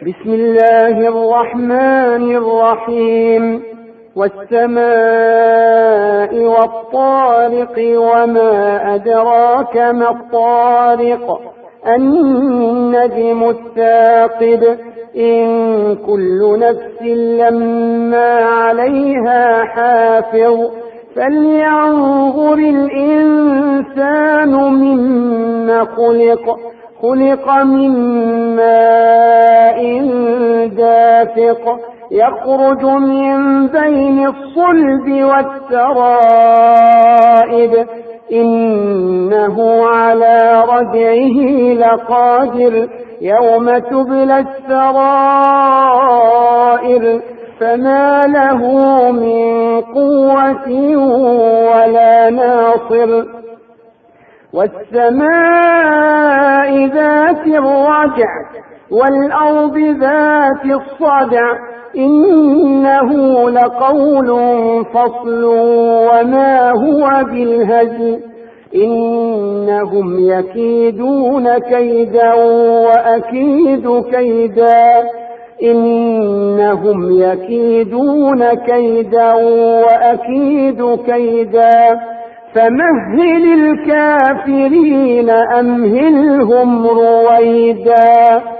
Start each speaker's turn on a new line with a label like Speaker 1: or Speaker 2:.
Speaker 1: بسم الله الرحمن الرحيم. والسماء والطارق وما أدراك ما الطارق النجم الثاقب إن كل نفس لما عليها حافظ فلينظر الإنسان مما خلق من ماء دافق يخرج من بين الصلب والترائب إنه على رجعه لقادر يوم تبلى السرائر فما له من قوة ولا ناصر. والسماء ذات الرجع والأرض ذات الصدع إنه لقول فصل وما هو بالهزل إنهم يكيدون كيدا وأكيد كيدا إنهم يكيدون كيدا وأكيد كيدا فمهل الكافرين أمهلهم رويدا.